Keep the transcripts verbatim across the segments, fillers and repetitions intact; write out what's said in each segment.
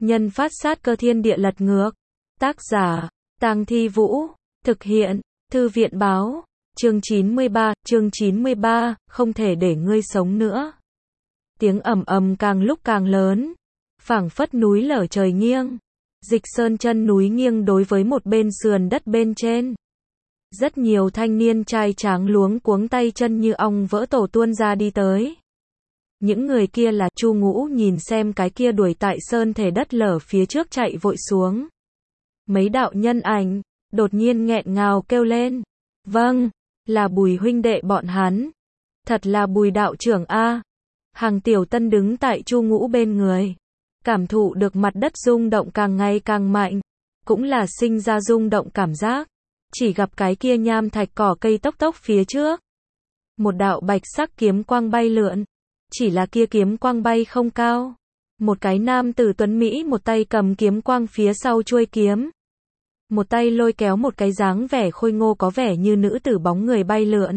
Nhân phát sát cơ thiên địa lật ngược. Tác giả, Tang Thi Vũ. Thực hiện, Thư viện báo. Chương chín mươi ba, chương chín mươi ba, không thể để ngươi sống nữa. Tiếng ầm ầm càng lúc càng lớn. Phảng phất núi lở trời nghiêng. Dịch Sơn chân núi nghiêng đối với một bên sườn đất bên trên. Rất nhiều thanh niên trai tráng luống cuống tay chân như ong vỡ tổ tuôn ra đi tới. Những người kia là Chu Ngũ, nhìn xem cái kia đuổi tại sơn thể đất lở phía trước chạy vội xuống. Mấy đạo nhân ảnh, đột nhiên nghẹn ngào kêu lên. Vâng, là Bùi huynh đệ bọn hắn. Thật là Bùi đạo trưởng a. Hàng Tiểu Tân đứng tại Chu Ngũ bên người. Cảm thụ được mặt đất rung động càng ngày càng mạnh. Cũng là sinh ra rung động cảm giác. Chỉ gặp cái kia nham thạch cỏ cây tốc tốc phía trước. Một đạo bạch sắc kiếm quang bay lượn. Chỉ là kia kiếm quang bay không cao. Một cái nam tử tuấn Mỹ một tay cầm kiếm quang phía sau chuôi kiếm. Một tay lôi kéo một cái dáng vẻ khôi ngô có vẻ như nữ tử bóng người bay lượn.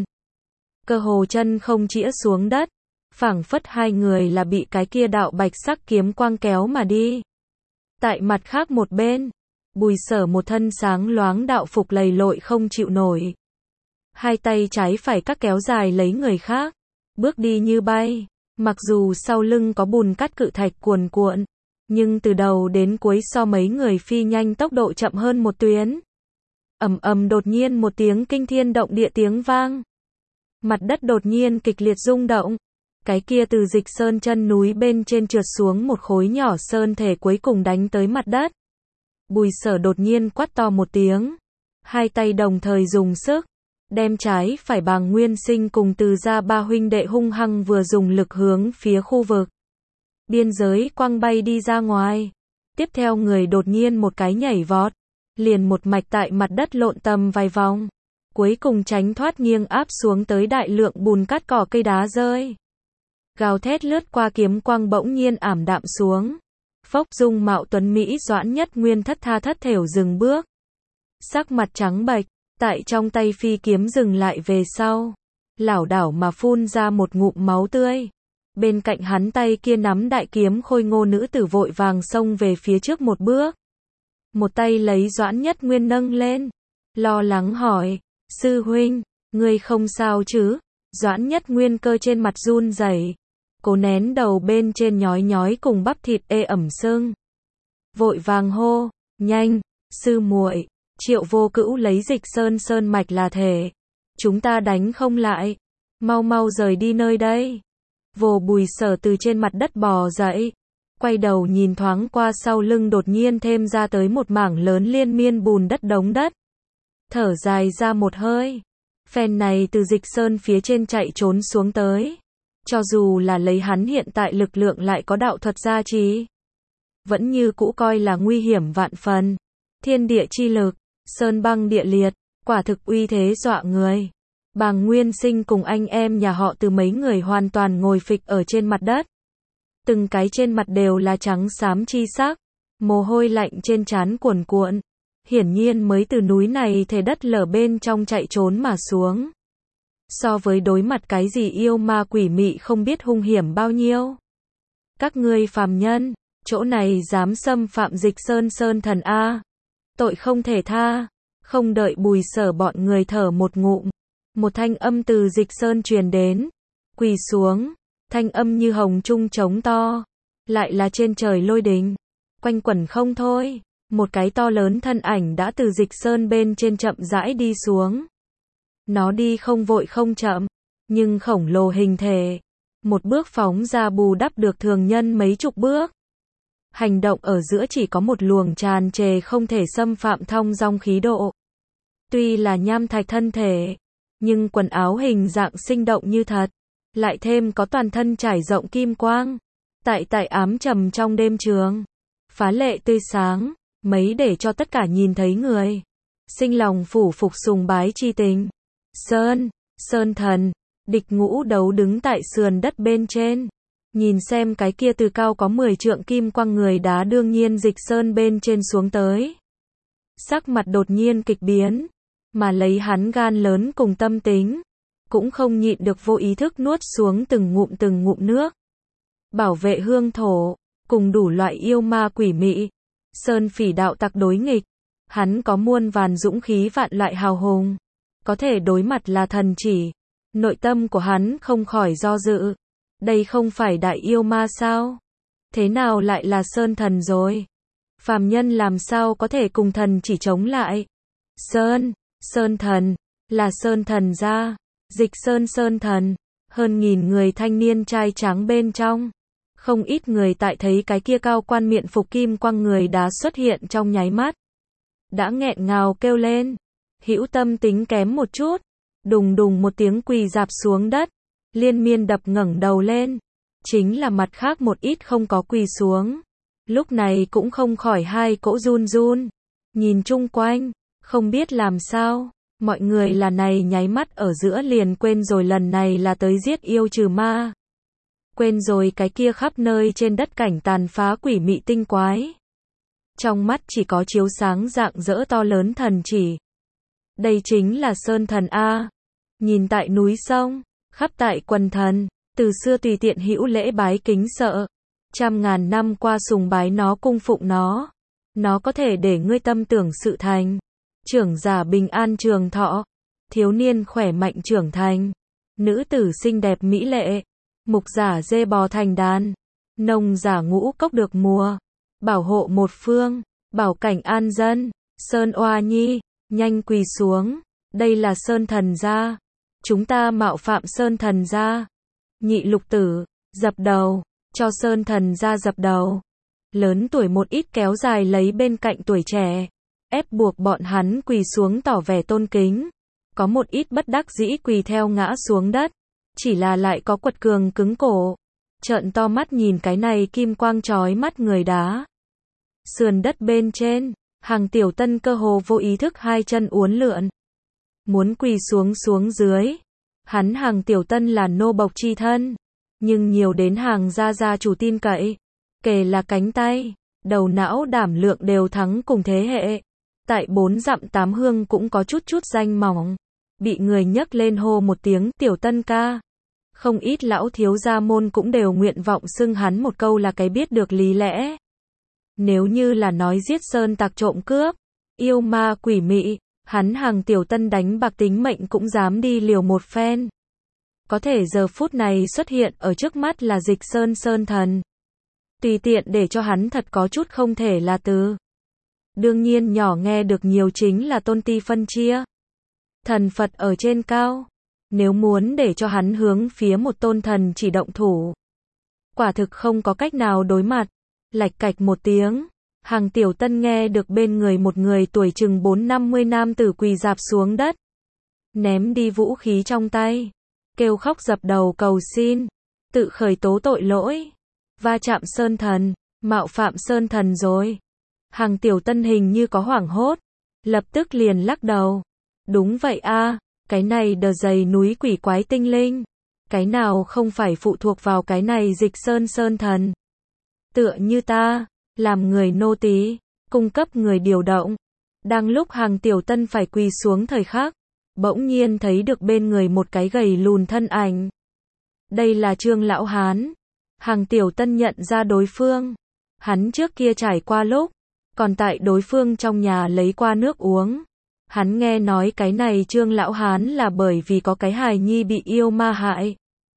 Cơ hồ chân không chĩa xuống đất. Phảng phất hai người là bị cái kia đạo bạch sắc kiếm quang kéo mà đi. Tại mặt khác một bên, Bùi Sở một thân sáng loáng đạo phục lầy lội không chịu nổi. Hai tay trái phải các kéo dài lấy người khác. Bước đi như bay. Mặc dù sau lưng có bùn cát cự thạch cuồn cuộn, nhưng từ đầu đến cuối so mấy người phi nhanh tốc độ chậm hơn một tuyến. Ầm ầm đột nhiên một tiếng kinh thiên động địa tiếng vang. Mặt đất đột nhiên kịch liệt rung động. Cái kia từ Dịch Sơn chân núi bên trên trượt xuống một khối nhỏ sơn thể cuối cùng đánh tới mặt đất. Bùi Sở đột nhiên quát to một tiếng. Hai tay đồng thời dùng sức. Đem trái phải Bàng Nguyên Sinh cùng Từ gia ba huynh đệ hung hăng vừa dùng lực hướng phía khu vực biên giới quăng bay đi ra ngoài. Tiếp theo người đột nhiên một cái nhảy vọt. Liền một mạch tại mặt đất lộn tầm vài vòng. Cuối cùng tránh thoát nghiêng áp xuống tới đại lượng bùn cát cỏ cây đá rơi. Gào thét lướt qua kiếm quang bỗng nhiên ảm đạm xuống. Phốc dung mạo tuấn Mỹ Doãn Nhất Nguyên thất tha thất thểu dừng bước. Sắc mặt trắng bệch. Tại trong tay phi kiếm dừng lại về sau. Lảo đảo mà phun ra một ngụm máu tươi. Bên cạnh hắn tay kia nắm đại kiếm khôi ngô nữ tử vội vàng xông về phía trước một bước. Một tay lấy Doãn Nhất Nguyên nâng lên. Lo lắng hỏi. Sư huynh, ngươi không sao chứ? Doãn Nhất Nguyên cơ trên mặt run rẩy, cố nén đầu bên trên nhói nhói cùng bắp thịt ê ẩm sưng. Vội vàng hô. Nhanh, sư muội. Triệu Vô Cữu lấy Dịch Sơn sơn mạch là thể. Chúng ta đánh không lại. Mau mau rời đi nơi đây. Vô Bùi Sở từ trên mặt đất bò dậy. Quay đầu nhìn thoáng qua sau lưng đột nhiên thêm ra tới một mảng lớn liên miên bùn đất đống đất. Thở dài ra một hơi. Phen này từ Dịch Sơn phía trên chạy trốn xuống tới. Cho dù là lấy hắn hiện tại lực lượng lại có đạo thuật gia trì. Vẫn như cũ coi là nguy hiểm vạn phần. Thiên địa chi lực. Sơn băng địa liệt, quả thực uy thế dọa người. Bàng Nguyên Sinh cùng anh em nhà họ Từ mấy người hoàn toàn ngồi phịch ở trên mặt đất. Từng cái trên mặt đều là trắng xám chi sắc, mồ hôi lạnh trên trán cuồn cuộn. Hiển nhiên mới từ núi này thể đất lở bên trong chạy trốn mà xuống. So với đối mặt cái gì yêu ma quỷ mị không biết hung hiểm bao nhiêu. Các ngươi phàm nhân, chỗ này dám xâm phạm Dịch Sơn sơn thần a. Tội không thể tha. Không đợi Bùi Sở bọn người thở một ngụm. Một thanh âm từ Dịch Sơn truyền đến. Quỳ xuống. Thanh âm như hồng trung trống to. Lại là trên trời lôi đình. Quanh quẩn không thôi. Một cái to lớn thân ảnh đã từ Dịch Sơn bên trên chậm rãi đi xuống. Nó đi không vội không chậm. Nhưng khổng lồ hình thể. Một bước phóng ra bù đắp được thường nhân mấy chục bước. Hành động ở giữa chỉ có một luồng tràn trề không thể xâm phạm thong dong khí độ. Tuy là nham thạch thân thể, nhưng quần áo hình dạng sinh động như thật, lại thêm có toàn thân trải rộng kim quang. Tại tại ám trầm trong đêm trường, phá lệ tươi sáng, mấy để cho tất cả nhìn thấy người. Sinh lòng phủ phục sùng bái chi tình. Sơn, Sơn thần, địch ngũ đấu đứng tại sườn đất bên trên. Nhìn xem cái kia từ cao có mười trượng kim quang người đá đương nhiên Dịch Sơn bên trên xuống tới. Sắc mặt đột nhiên kịch biến, mà lấy hắn gan lớn cùng tâm tính, cũng không nhịn được vô ý thức nuốt xuống từng ngụm từng ngụm nước. Bảo vệ hương thổ, cùng đủ loại yêu ma quỷ mị, sơn phỉ đạo tặc đối nghịch. Hắn có muôn vàn dũng khí vạn loại hào hùng, có thể đối mặt là thần chỉ. Nội tâm của hắn không khỏi do dự. Đây không phải đại yêu ma sao? Thế nào lại là sơn thần rồi? Phàm nhân làm sao có thể cùng thần chỉ chống lại? Sơn, sơn thần, là sơn thần gia, Dịch Sơn sơn thần, hơn nghìn người thanh niên trai tráng bên trong. Không ít người tại thấy cái kia cao quan miện phục kim quang người đá xuất hiện trong nháy mắt. Đã nghẹn ngào kêu lên. Hữu tâm tính kém một chút. Đùng đùng một tiếng quỳ rạp xuống đất. Liên miên đập ngẩng đầu lên. Chính là mặt khác một ít không có quỳ xuống. Lúc này cũng không khỏi hai cỗ run run. Nhìn chung quanh, không biết làm sao. Mọi người là này nháy mắt ở giữa liền quên rồi lần này là tới giết yêu trừ ma. Quên rồi cái kia khắp nơi trên đất cảnh tàn phá quỷ mị tinh quái. Trong mắt chỉ có chiếu sáng rạng rỡ to lớn thần chỉ. Đây chính là sơn thần A. Nhìn tại núi sông, khắp tại quần thần, từ xưa tùy tiện hữu lễ bái kính sợ. Trăm ngàn năm qua sùng bái nó cung phụng nó. Nó có thể để ngươi tâm tưởng sự thành. Trưởng giả bình an trường thọ. Thiếu niên khỏe mạnh trưởng thành. Nữ tử xinh đẹp mỹ lệ. Mục giả dê bò thành đàn. Nông giả ngũ cốc được mùa. Bảo hộ một phương. Bảo cảnh an dân. Sơn oa nhi. Nhanh quỳ xuống. Đây là sơn thần gia. Chúng ta mạo phạm sơn thần gia. Nhị lục tử. Dập đầu. Cho sơn thần gia dập đầu. Lớn tuổi một ít kéo dài lấy bên cạnh tuổi trẻ. Ép buộc bọn hắn quỳ xuống tỏ vẻ tôn kính. Có một ít bất đắc dĩ quỳ theo ngã xuống đất. Chỉ là lại có quật cường cứng cổ. Trợn to mắt nhìn cái này kim quang chói mắt người đá. Sườn đất bên trên, Hàng Tiểu Tân cơ hồ vô ý thức hai chân uốn lượn. Muốn quỳ xuống xuống dưới. Hắn Hàng Tiểu Tân là nô bộc chi thân. Nhưng nhiều đến Hàng gia gia chủ tin cậy. Kể là cánh tay, đầu não đảm lượng đều thắng cùng thế hệ. Tại bốn dặm tám hương cũng có chút chút danh mỏng. Bị người nhấc lên hô một tiếng Tiểu Tân ca. Không ít lão thiếu gia môn cũng đều nguyện vọng xưng hắn một câu là cái biết được lý lẽ. Nếu như là nói giết sơn tặc trộm cướp, yêu ma quỷ mị, hắn Hàng Tiểu Tân đánh bạc tính mệnh cũng dám đi liều một phen. Có thể giờ phút này xuất hiện ở trước mắt là Dịch Sơn sơn thần. Tùy tiện để cho hắn thật có chút không thể là từ. Đương nhiên nhỏ nghe được nhiều chính là tôn ti phân chia. Thần Phật ở trên cao. Nếu muốn để cho hắn hướng phía một tôn thần chỉ động thủ. Quả thực không có cách nào đối mặt. Lạch cạch một tiếng. Hàng Tiểu Tân nghe được bên người một người tuổi chừng bốn năm mươi nam tử quỳ rạp xuống đất. Ném đi vũ khí trong tay. Kêu khóc dập đầu cầu xin. Tự khởi tố tội lỗi. Va chạm sơn thần. Mạo phạm sơn thần rồi. Hàng Tiểu Tân hình như có hoảng hốt. Lập tức liền lắc đầu. Đúng vậy a, cái này đờ dày núi quỷ quái tinh linh. Cái nào không phải phụ thuộc vào cái này Dịch Sơn sơn thần. Tựa như ta, làm người nô tỳ, cung cấp người điều động. Đang lúc Hàng Tiểu Tân phải quỳ xuống thời khắc, bỗng nhiên thấy được bên người một cái gầy lùn thân ảnh. Đây là Trương lão hán. Hàng Tiểu Tân nhận ra đối phương. Hắn trước kia trải qua lúc, còn tại đối phương trong nhà lấy qua nước uống. Hắn nghe nói cái này Trương lão hán là bởi vì có cái hài nhi bị yêu ma hại.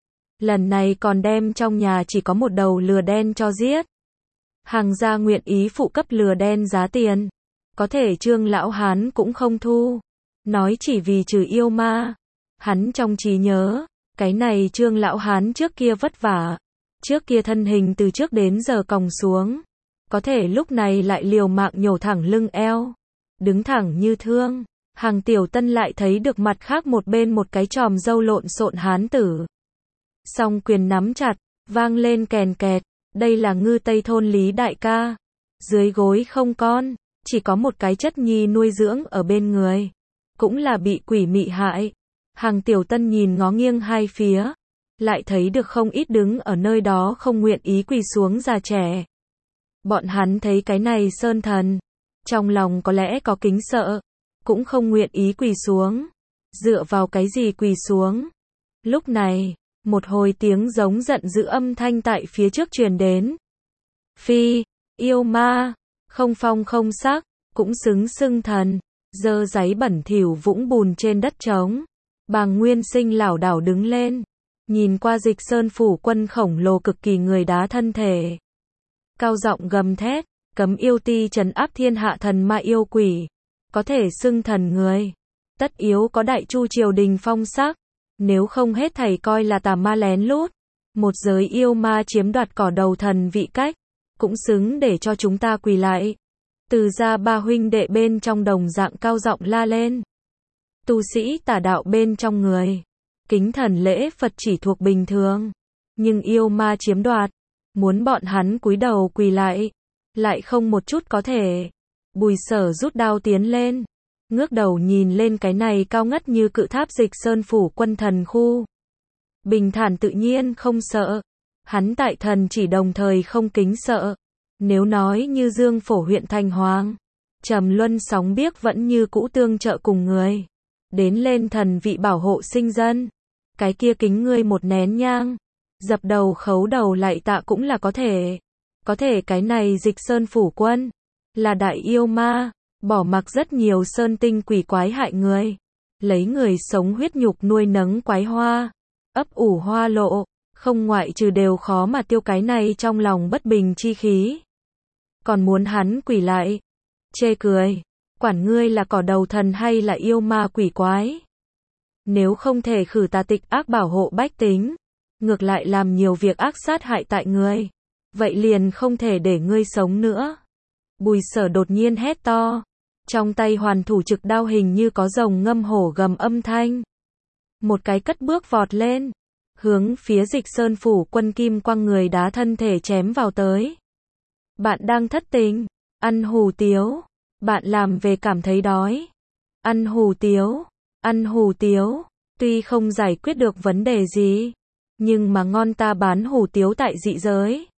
Lần này còn đem trong nhà chỉ có một đầu lừa đen cho giết. Hàng gia nguyện ý phụ cấp lừa đen giá tiền. Có thể Trương lão hán cũng không thu. Nói chỉ vì trừ yêu ma. Hắn trong trí nhớ, cái này Trương lão hán trước kia vất vả. Trước kia thân hình từ trước đến giờ còng xuống. Có thể lúc này lại liều mạng nhổ thẳng lưng eo. Đứng thẳng như thương. Hàng Tiểu Tân lại thấy được mặt khác một bên một cái chòm râu lộn xộn hán tử. Song quyền nắm chặt, vang lên kèn kẹt. Đây là Ngư Tây thôn Lý đại ca. Dưới gối không con, chỉ có một cái chất nhi nuôi dưỡng ở bên người. Cũng là bị quỷ mị hại. Hàng Tiểu Tân nhìn ngó nghiêng hai phía. Lại thấy được không ít đứng ở nơi đó không nguyện ý quỳ xuống già trẻ. Bọn hắn thấy cái này sơn thần. Trong lòng có lẽ có kính sợ. Cũng không nguyện ý quỳ xuống. Dựa vào cái gì quỳ xuống. Lúc này, một hồi tiếng giống giận dữ âm thanh tại phía trước truyền đến. Phi, yêu ma, không phong không sắc, cũng xứng xưng thần, dơ giấy bẩn thỉu vũng bùn trên đất trống. Bàng Nguyên Sinh lảo đảo đứng lên, nhìn qua Dịch Sơn phủ quân khổng lồ cực kỳ người đá thân thể. Cao giọng gầm thét, cấm yêu ti trấn áp thiên hạ thần ma yêu quỷ, có thể xưng thần người, tất yếu có đại chu triều đình phong sắc, nếu không hết thảy coi là tà ma lén lút, một giới yêu ma chiếm đoạt cỏ đầu thần vị cách, cũng xứng để cho chúng ta quỳ lại. Từ ra ba huynh đệ bên trong đồng dạng cao giọng la lên. Tu sĩ tà đạo bên trong người, kính thần lễ Phật chỉ thuộc bình thường, nhưng yêu ma chiếm đoạt, muốn bọn hắn cúi đầu quỳ lại, lại không một chút có thể. Bùi Sở rút đao tiến lên, ngước đầu nhìn lên cái này cao ngất như cự tháp Dịch Sơn phủ quân thần khu. Bình thản tự nhiên không sợ, hắn tại thần chỉ đồng thời không kính sợ. Nếu nói như Dương Phổ huyện thành hoàng, trầm luân sóng biếc vẫn như cũ tương trợ cùng người, đến lên thần vị bảo hộ sinh dân, cái kia kính ngươi một nén nhang, dập đầu khấu đầu lạy tạ cũng là có thể. Có thể cái này Dịch Sơn phủ quân, là đại yêu ma, bỏ mặc rất nhiều sơn tinh quỷ quái hại người, lấy người sống huyết nhục nuôi nấng quái hoa, ấp ủ hoa lộ, không ngoại trừ đều khó mà tiêu cái này trong lòng bất bình chi khí. Còn muốn hắn quỷ lại, chê cười, quản ngươi là cỏ đầu thần hay là yêu ma quỷ quái. Nếu không thể khử tà tịch ác bảo hộ bách tính, ngược lại làm nhiều việc ác sát hại tại người, vậy liền không thể để ngươi sống nữa. Bùi Sở đột nhiên hét to, trong tay hoàn thủ trực đao hình như có rồng ngâm hổ gầm âm thanh. Một cái cất bước vọt lên, hướng phía Dịch Sơn phủ quân kim quang người đá thân thể chém vào tới. Bạn đang thất tình, ăn hủ tiếu, bạn làm về cảm thấy đói. Ăn hủ tiếu, ăn hủ tiếu, tuy không giải quyết được vấn đề gì, nhưng mà ngon ta bán hủ tiếu tại dị giới.